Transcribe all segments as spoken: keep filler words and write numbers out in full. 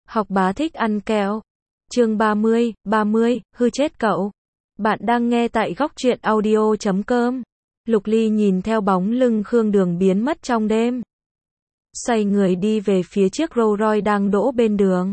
Học bá thích ăn kẹo. Chương ba mươi, ba mươi, hư chết cậu. Bạn đang nghe tại góc truyện audio chấm com. Lục Ly nhìn theo bóng lưng Khương Đường biến mất trong đêm. Xoay người đi về phía chiếc Rolls Royce đang đỗ bên đường.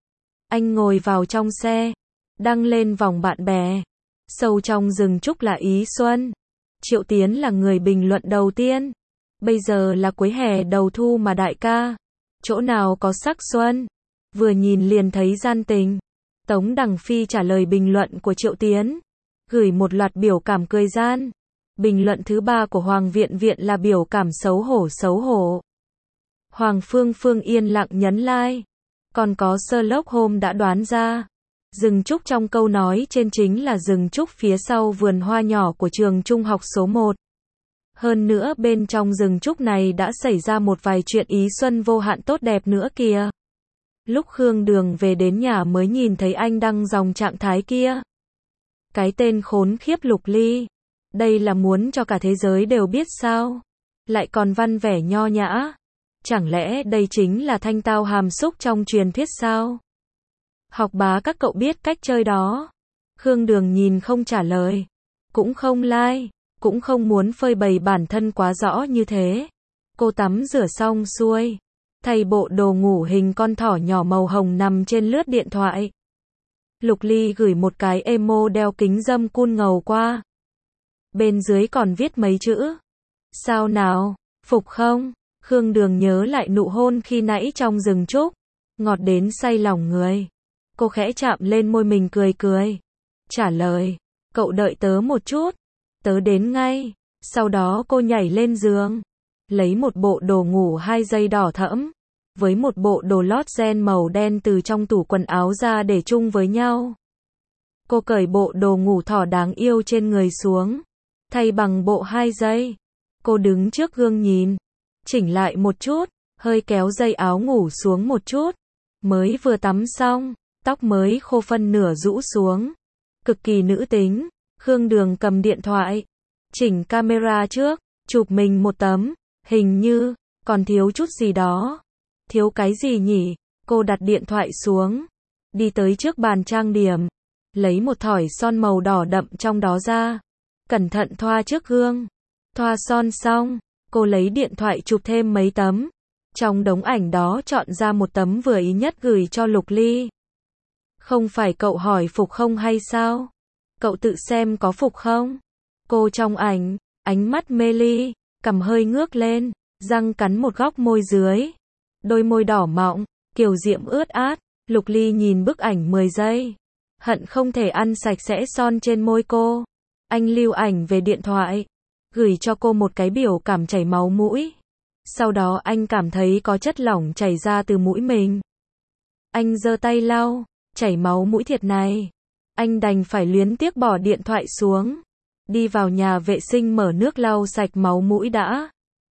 Anh ngồi vào trong xe, đăng lên vòng bạn bè. Sâu trong rừng trúc là Ý Xuân. Triệu Tiến là người bình luận đầu tiên. Bây giờ là cuối hè đầu thu mà đại ca. Chỗ nào có sắc xuân. Vừa nhìn liền thấy gian tình. Tống Đằng Phi trả lời bình luận của Triệu Tiến. Gửi một loạt biểu cảm cười gian. Bình luận thứ ba của Hoàng Viện Viện là biểu cảm xấu hổ xấu hổ. Hoàng Phương Phương yên lặng nhấn like. Còn có Sherlock Holmes đã đoán ra. Rừng trúc trong câu nói trên chính là rừng trúc phía sau vườn hoa nhỏ của trường trung học số một. Hơn nữa bên trong rừng trúc này đã xảy ra một vài chuyện Ý Xuân vô hạn tốt đẹp nữa kìa. Lúc Khương Đường về đến nhà mới nhìn thấy anh đăng dòng trạng thái kia. Cái tên khốn khiếp Lục Ly. Đây là muốn cho cả thế giới đều biết sao? Lại còn văn vẻ nho nhã. Chẳng lẽ đây chính là thanh tao hàm xúc trong truyền thuyết sao? Học bá các cậu biết cách chơi đó. Khương Đường nhìn không trả lời. Cũng không like. Cũng không muốn phơi bày bản thân quá rõ như thế. Cô tắm rửa xong xuôi. Thay bộ đồ ngủ hình con thỏ nhỏ màu hồng nằm trên lướt điện thoại. Lục Ly gửi một cái emo đeo kính râm cool ngầu qua. Bên dưới còn viết mấy chữ. Sao nào? Phục không? Khương Đường nhớ lại nụ hôn khi nãy trong rừng trúc. Ngọt đến say lòng người. Cô khẽ chạm lên môi mình cười cười. Trả lời. Cậu đợi tớ một chút. Tớ đến ngay. Sau đó cô nhảy lên giường. Lấy một bộ đồ ngủ hai dây đỏ thẫm. Với một bộ đồ lót ren màu đen từ trong tủ quần áo ra để chung với nhau. Cô cởi bộ đồ ngủ thỏ đáng yêu trên người xuống. Thay bằng bộ hai dây. Cô đứng trước gương nhìn. Chỉnh lại một chút. Hơi kéo dây áo ngủ xuống một chút. Mới vừa tắm xong. Tóc mới khô phân nửa rũ xuống. Cực kỳ nữ tính. Khương Đường cầm điện thoại. Chỉnh camera trước. Chụp mình một tấm. Hình như. Còn thiếu chút gì đó. Thiếu cái gì nhỉ? Cô đặt điện thoại xuống. Đi tới trước bàn trang điểm. Lấy một thỏi son màu đỏ đậm trong đó ra. Cẩn thận thoa trước gương. Thoa son xong. Cô lấy điện thoại chụp thêm mấy tấm. Trong đống ảnh đó chọn ra một tấm vừa ý nhất gửi cho Lục Ly. Không phải cậu hỏi phục không hay sao? Cậu tự xem có phục không? Cô trong ảnh. Ánh mắt mê ly. Cằm hơi ngước lên. Răng cắn một góc môi dưới. Đôi môi đỏ mọng, kiều diễm ướt át. Lục Ly nhìn bức ảnh mười giây. Hận không thể ăn sạch sẽ son trên môi cô. Anh lưu ảnh về điện thoại. Gửi cho cô một cái biểu cảm chảy máu mũi. Sau đó anh cảm thấy có chất lỏng chảy ra từ mũi mình. Anh giơ tay lau. Chảy máu mũi thiệt này. Anh đành phải luyến tiếc bỏ điện thoại xuống. Đi vào nhà vệ sinh mở nước lau sạch máu mũi đã.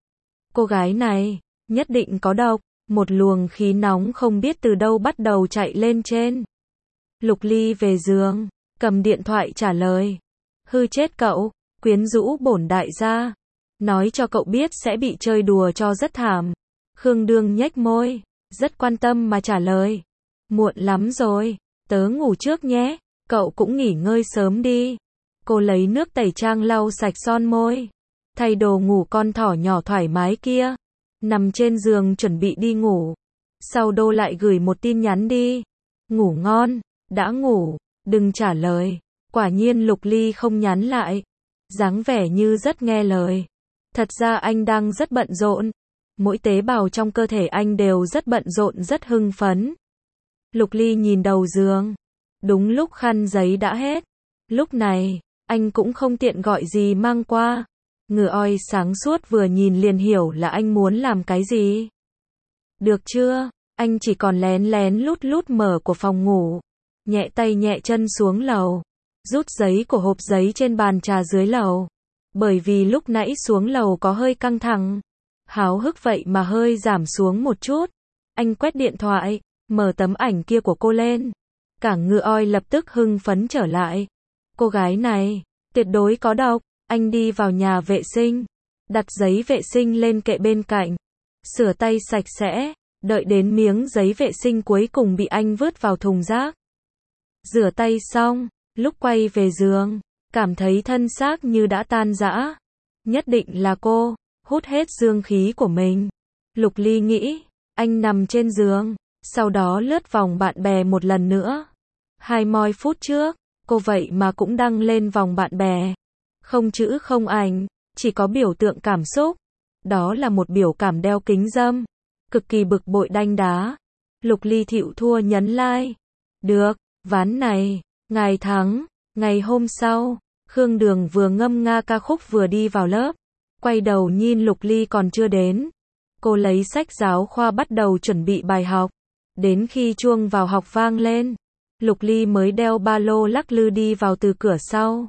Cô gái này, nhất định có độc. Một luồng khí nóng không biết từ đâu bắt đầu chạy lên trên. Lục Ly về giường, cầm điện thoại trả lời. Hư chết cậu, quyến rũ bổn đại gia. Nói cho cậu biết sẽ bị chơi đùa cho rất thảm. Khương Đường nhếch môi, rất quan tâm mà trả lời. Muộn lắm rồi, tớ ngủ trước nhé, cậu cũng nghỉ ngơi sớm đi. Cô lấy nước tẩy trang lau sạch son môi. Thay đồ ngủ con thỏ nhỏ thoải mái kia. Nằm trên giường chuẩn bị đi ngủ. Sau đô lại gửi một tin nhắn đi. Ngủ ngon, đã ngủ, đừng trả lời. Quả nhiên Lục Ly không nhắn lại. Dáng vẻ như rất nghe lời. Thật ra anh đang rất bận rộn. Mỗi tế bào trong cơ thể anh đều rất bận rộn rất hưng phấn. Lục Ly nhìn đầu giường. Đúng lúc khăn giấy đã hết. Lúc này, anh cũng không tiện gọi gì mang qua. Ngựa oi sáng suốt vừa nhìn liền hiểu là anh muốn làm cái gì. Được chưa? Anh chỉ còn lén lén lút lút mở của phòng ngủ. Nhẹ tay nhẹ chân xuống lầu. Rút giấy của hộp giấy trên bàn trà dưới lầu. Bởi vì lúc nãy xuống lầu có hơi căng thẳng. Háo hức vậy mà hơi giảm xuống một chút. Anh quét điện thoại, mở tấm ảnh kia của cô lên. Cả ngựa oi lập tức hưng phấn trở lại. Cô gái này, tuyệt đối có độc. Anh đi vào nhà vệ sinh, đặt giấy vệ sinh lên kệ bên cạnh, sửa tay sạch sẽ, Đợi đến miếng giấy vệ sinh cuối cùng bị anh vứt vào thùng rác. Rửa tay xong, lúc quay về giường, cảm thấy thân xác như đã tan rã. Nhất định là cô, hút hết dương khí của mình. Lục Ly nghĩ, anh nằm trên giường, sau đó lướt vòng bạn bè một lần nữa. Hai mươi phút trước, cô vậy mà cũng đăng lên vòng bạn bè. Không chữ không ảnh, chỉ có biểu tượng cảm xúc. Đó là một biểu cảm đeo kính râm. Cực kỳ bực bội đanh đá. Lục Ly thịu thua nhấn like. Được, ván này, ngài thắng. Ngày hôm sau, Khương Đường vừa ngâm nga ca khúc vừa đi vào lớp. Quay đầu nhìn Lục Ly còn chưa đến. Cô lấy sách giáo khoa bắt đầu chuẩn bị bài học. Đến khi chuông vào học vang lên, Lục Ly mới đeo ba lô lắc lư đi vào từ cửa sau.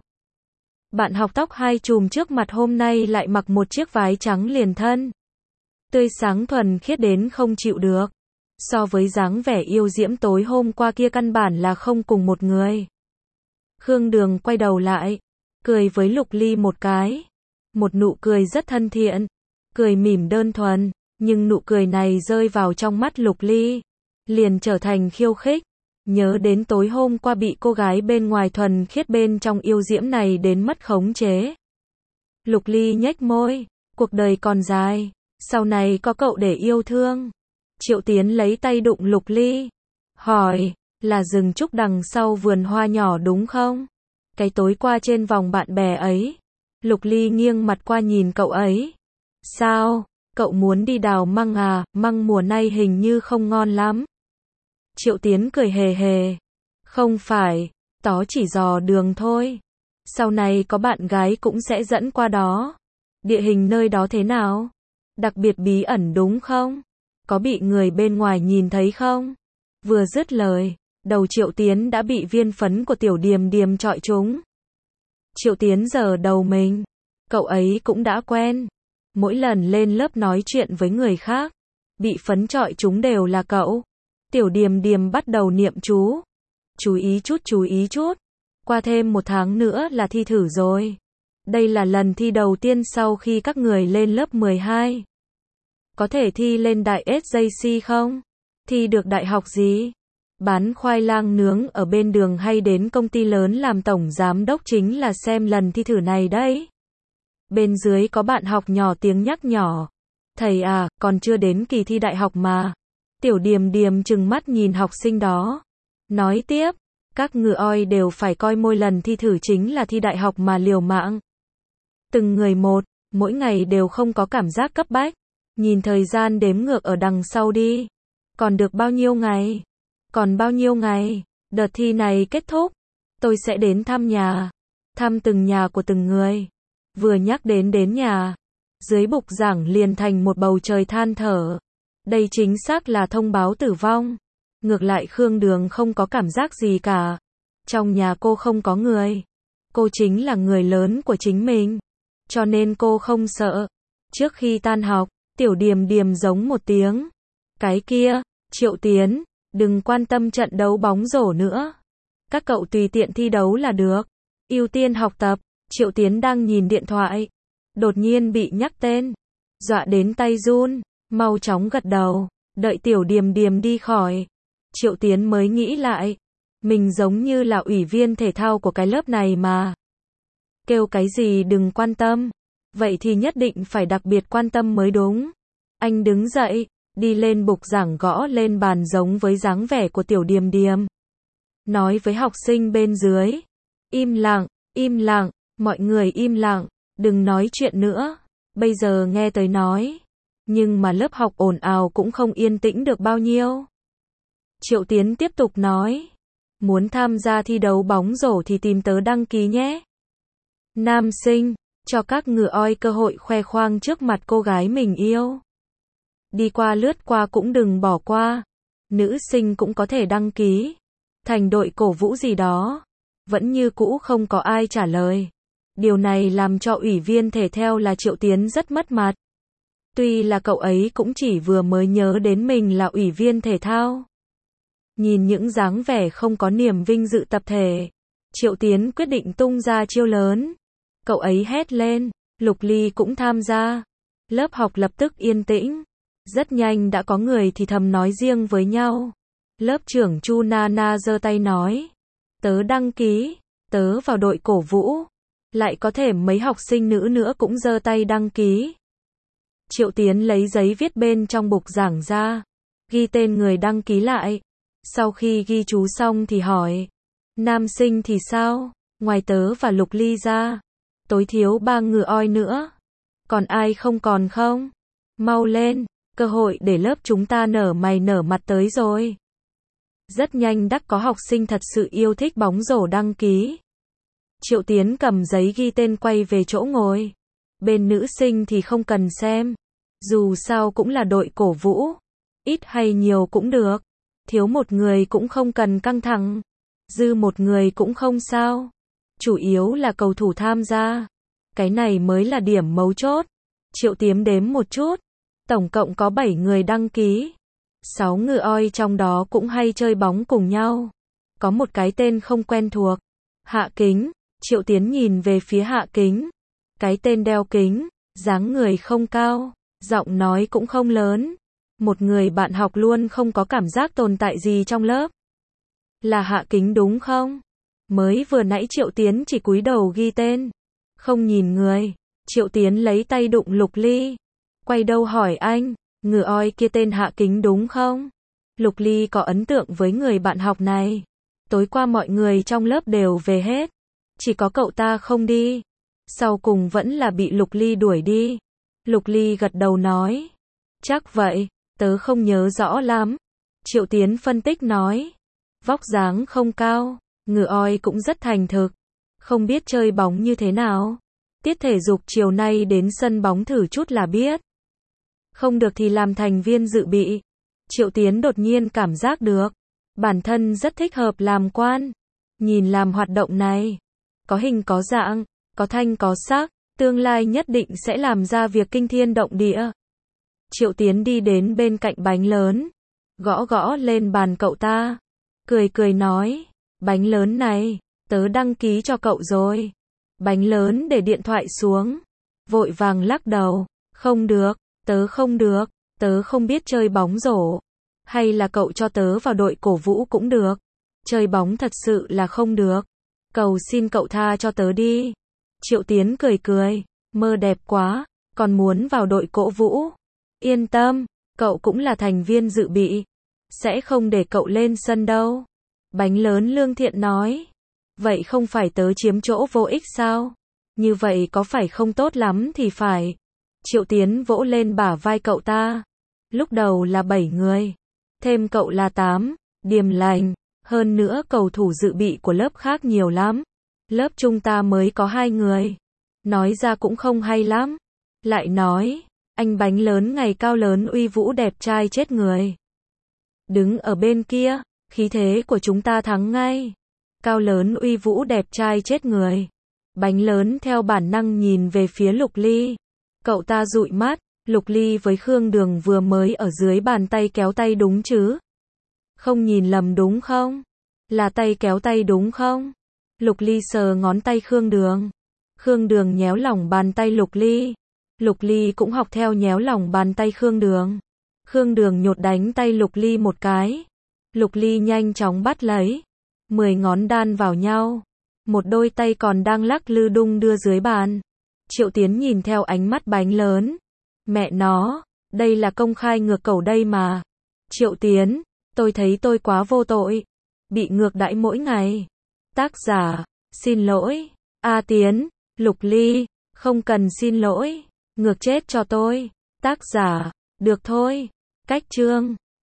Bạn học tóc hai chùm trước mặt hôm nay lại mặc một chiếc váy trắng liền thân. Tươi sáng thuần khiết đến không chịu được. So với dáng vẻ yêu diễm tối hôm qua kia căn bản là không cùng một người. Khương Đường quay đầu lại, cười với Lục Ly một cái. Một nụ cười rất thân thiện, cười mỉm đơn thuần, nhưng nụ cười này rơi vào trong mắt Lục Ly, liền trở thành khiêu khích. Nhớ đến tối hôm qua bị cô gái bên ngoài thuần khiết bên trong yêu diễm này đến mất khống chế. Lục Ly nhếch môi, cuộc đời còn dài, sau này có cậu để yêu thương. Triệu Tiến lấy tay đụng Lục Ly, hỏi, là rừng trúc đằng sau vườn hoa nhỏ đúng không? Cái tối qua trên vòng bạn bè ấy. Lục Ly nghiêng mặt qua nhìn cậu ấy. Sao, cậu muốn đi đào măng à, măng mùa nay hình như không ngon lắm. Triệu Tiến cười hề hề. Không phải, tó chỉ dò đường thôi. Sau này có bạn gái cũng sẽ dẫn qua đó. Địa hình nơi đó thế nào? Đặc biệt bí ẩn đúng không? Có bị người bên ngoài nhìn thấy không? Vừa dứt lời, đầu Triệu Tiến đã bị viên phấn của Tiểu Điềm Điềm chọi trúng. Triệu Tiến giở đầu mình. Cậu ấy cũng đã quen. Mỗi lần lên lớp nói chuyện với người khác, bị phấn chọi trúng đều là cậu. Tiểu Điềm Điềm bắt đầu niệm chú. Chú ý chút chú ý chút. Qua thêm một tháng nữa là thi thử rồi. Đây là lần thi đầu tiên sau khi các người lên lớp mười hai. Có thể thi lên đại ét gi xê không? Thi được đại học gì? Bán khoai lang nướng ở bên đường hay đến công ty lớn làm tổng giám đốc chính là xem lần thi thử này đấy. Bên dưới có bạn học nhỏ tiếng nhắc nhỏ. Thầy à, còn chưa đến kỳ thi đại học mà. Tiểu Điềm Điềm trừng mắt nhìn học sinh đó. Nói tiếp, các ngựa oi đều phải coi mỗi lần thi thử chính là thi đại học mà liều mạng. Từng người một, mỗi ngày đều không có cảm giác cấp bách. Nhìn thời gian đếm ngược ở đằng sau đi. Còn được bao nhiêu ngày? Còn bao nhiêu ngày? Đợt thi này kết thúc. Tôi sẽ đến thăm nhà. Thăm từng nhà của từng người. Vừa nhắc đến đến nhà. Dưới bục giảng liền thành một bầu trời than thở. Đây chính xác là thông báo tử vong. Ngược lại Khương Đường không có cảm giác gì cả. Trong nhà cô không có người. Cô chính là người lớn của chính mình. Cho nên cô không sợ. Trước khi tan học, Tiểu Điềm Điềm giống một tiếng. Cái kia, Triệu Tiến, đừng quan tâm trận đấu bóng rổ nữa. Các cậu tùy tiện thi đấu là được. Ưu tiên học tập. Triệu Tiến đang nhìn điện thoại. Đột nhiên bị nhắc tên. Dọa đến tay run. Mau chóng gật đầu. Đợi Tiểu Điềm Điềm đi khỏi. Triệu Tiến mới nghĩ lại. Mình giống như là ủy viên thể thao của cái lớp này mà. Kêu cái gì đừng quan tâm. Vậy thì nhất định phải đặc biệt quan tâm mới đúng. Anh đứng dậy, đi lên bục giảng gõ lên bàn giống với dáng vẻ của Tiểu Điềm Điềm. Nói với học sinh bên dưới. Im lặng, im lặng, mọi người im lặng, đừng nói chuyện nữa. Bây giờ nghe tới nói. Nhưng mà lớp học ồn ào cũng không yên tĩnh được bao nhiêu. Triệu Tiến tiếp tục nói. Muốn tham gia thi đấu bóng rổ thì tìm tớ đăng ký nhé. Nam sinh, cho các ngựa oi cơ hội khoe khoang trước mặt cô gái mình yêu. Đi qua lướt qua cũng đừng bỏ qua. Nữ sinh cũng có thể đăng ký. Thành đội cổ vũ gì đó. Vẫn như cũ không có ai trả lời. Điều này làm cho ủy viên thể thao là Triệu Tiến rất mất mặt. Tuy là cậu ấy cũng chỉ vừa mới nhớ đến mình là ủy viên thể thao. Nhìn những dáng vẻ không có niềm vinh dự tập thể. Triệu Tiến quyết định tung ra chiêu lớn. Cậu ấy hét lên. Lục Ly cũng tham gia. Lớp học lập tức yên tĩnh. Rất nhanh đã có người thì thầm nói riêng với nhau. Lớp trưởng Chu Nana giơ tay nói. Tớ đăng ký, tớ vào đội cổ vũ. Lại có thể mấy học sinh nữ nữa cũng giơ tay đăng ký. Triệu Tiến lấy giấy viết bên trong bục giảng ra, ghi tên người đăng ký lại. Sau khi ghi chú xong thì hỏi, nam sinh thì sao? Ngoài tớ và Lục Ly ra, tối thiếu ba ngựa oi nữa. Còn ai không còn không? Mau lên, cơ hội để lớp chúng ta nở mày nở mặt tới rồi. Rất nhanh đắc có học sinh thật sự yêu thích bóng rổ đăng ký. Triệu Tiến cầm giấy ghi tên quay về chỗ ngồi. Bên nữ sinh thì không cần xem. Dù sao cũng là đội cổ vũ. Ít hay nhiều cũng được. Thiếu một người cũng không cần căng thẳng. Dư một người cũng không sao. Chủ yếu là cầu thủ tham gia. Cái này mới là điểm mấu chốt. Triệu Tiến đếm một chút. Tổng cộng có bảy người đăng ký. sáu ngựa oi trong đó cũng hay chơi bóng cùng nhau. Có một cái tên không quen thuộc. Hạ Kính. Triệu Tiến nhìn về phía Hạ Kính. Cái tên đeo kính, dáng người không cao, giọng nói cũng không lớn. Một người bạn học luôn không có cảm giác tồn tại gì trong lớp. Là Hạ Kính đúng không? Mới vừa nãy Triệu Tiến chỉ cúi đầu ghi tên. Không nhìn người. Triệu Tiến lấy tay đụng Lục Ly. Quay đầu hỏi anh, ngựa oi kia tên Hạ Kính đúng không? Lục Ly có ấn tượng với người bạn học này. Tối qua mọi người trong lớp đều về hết. Chỉ có cậu ta không đi. Sau cùng vẫn là bị Lục Ly đuổi đi. Lục Ly gật đầu nói. Chắc vậy, tớ không nhớ rõ lắm. Triệu Tiến phân tích nói. Vóc dáng không cao, ngựa oi cũng rất thành thực. Không biết chơi bóng như thế nào. Tiết thể dục chiều nay đến sân bóng thử chút là biết. Không được thì làm thành viên dự bị. Triệu Tiến đột nhiên cảm giác được. Bản thân rất thích hợp làm quan. Nhìn làm hoạt động này. Có hình có dạng, có thanh có sắc, tương lai nhất định sẽ làm ra việc kinh thiên động địa. Triệu Tiến đi đến bên cạnh bánh lớn, gõ gõ lên bàn cậu ta, cười cười nói, bánh lớn này, tớ đăng ký cho cậu rồi. Bánh lớn để điện thoại xuống, vội vàng lắc đầu, không được, tớ không được, tớ không biết chơi bóng rổ. Hay là cậu cho tớ vào đội cổ vũ cũng được. Chơi bóng thật sự là không được. Cầu xin cậu tha cho tớ đi. Triệu Tiến cười cười, mơ đẹp quá, còn muốn vào đội cổ vũ. Yên tâm, cậu cũng là thành viên dự bị. Sẽ không để cậu lên sân đâu. Bánh lớn lương thiện nói. Vậy không phải tớ chiếm chỗ vô ích sao? Như vậy có phải không tốt lắm thì phải. Triệu Tiến vỗ lên bả vai cậu ta. Lúc đầu là bảy người. Thêm cậu là tám, điềm lành. Hơn nữa cầu thủ dự bị của lớp khác nhiều lắm. Lớp chúng ta mới có hai người. Nói ra cũng không hay lắm. Lại nói, anh bánh lớn ngày cao lớn uy vũ đẹp trai chết người. Đứng ở bên kia, khí thế của chúng ta thắng ngay. Cao lớn uy vũ đẹp trai chết người. Bánh lớn theo bản năng nhìn về phía Lục Ly. Cậu ta dụi mắt, Lục Ly với Khương Đường vừa mới ở dưới bàn tay kéo tay đúng chứ? Không nhìn lầm đúng không? Là tay kéo tay đúng không? Lục Ly sờ ngón tay Khương Đường. Khương Đường nhéo lỏng bàn tay Lục Ly. Lục Ly cũng học theo nhéo lỏng bàn tay Khương Đường. Khương Đường nhột đánh tay Lục Ly một cái. Lục Ly nhanh chóng bắt lấy. Mười ngón đan vào nhau. Một đôi tay còn đang lắc lư đung đưa dưới bàn. Triệu Tiến nhìn theo ánh mắt bánh lớn. Mẹ nó, đây là công khai ngược cẩu đây mà. Triệu Tiến, tôi thấy tôi quá vô tội. Bị ngược đãi mỗi ngày. Tác giả, xin lỗi. A Tiến, Lục Ly, không cần xin lỗi. Ngược chết cho tôi. Tác giả, được thôi. Cách chương.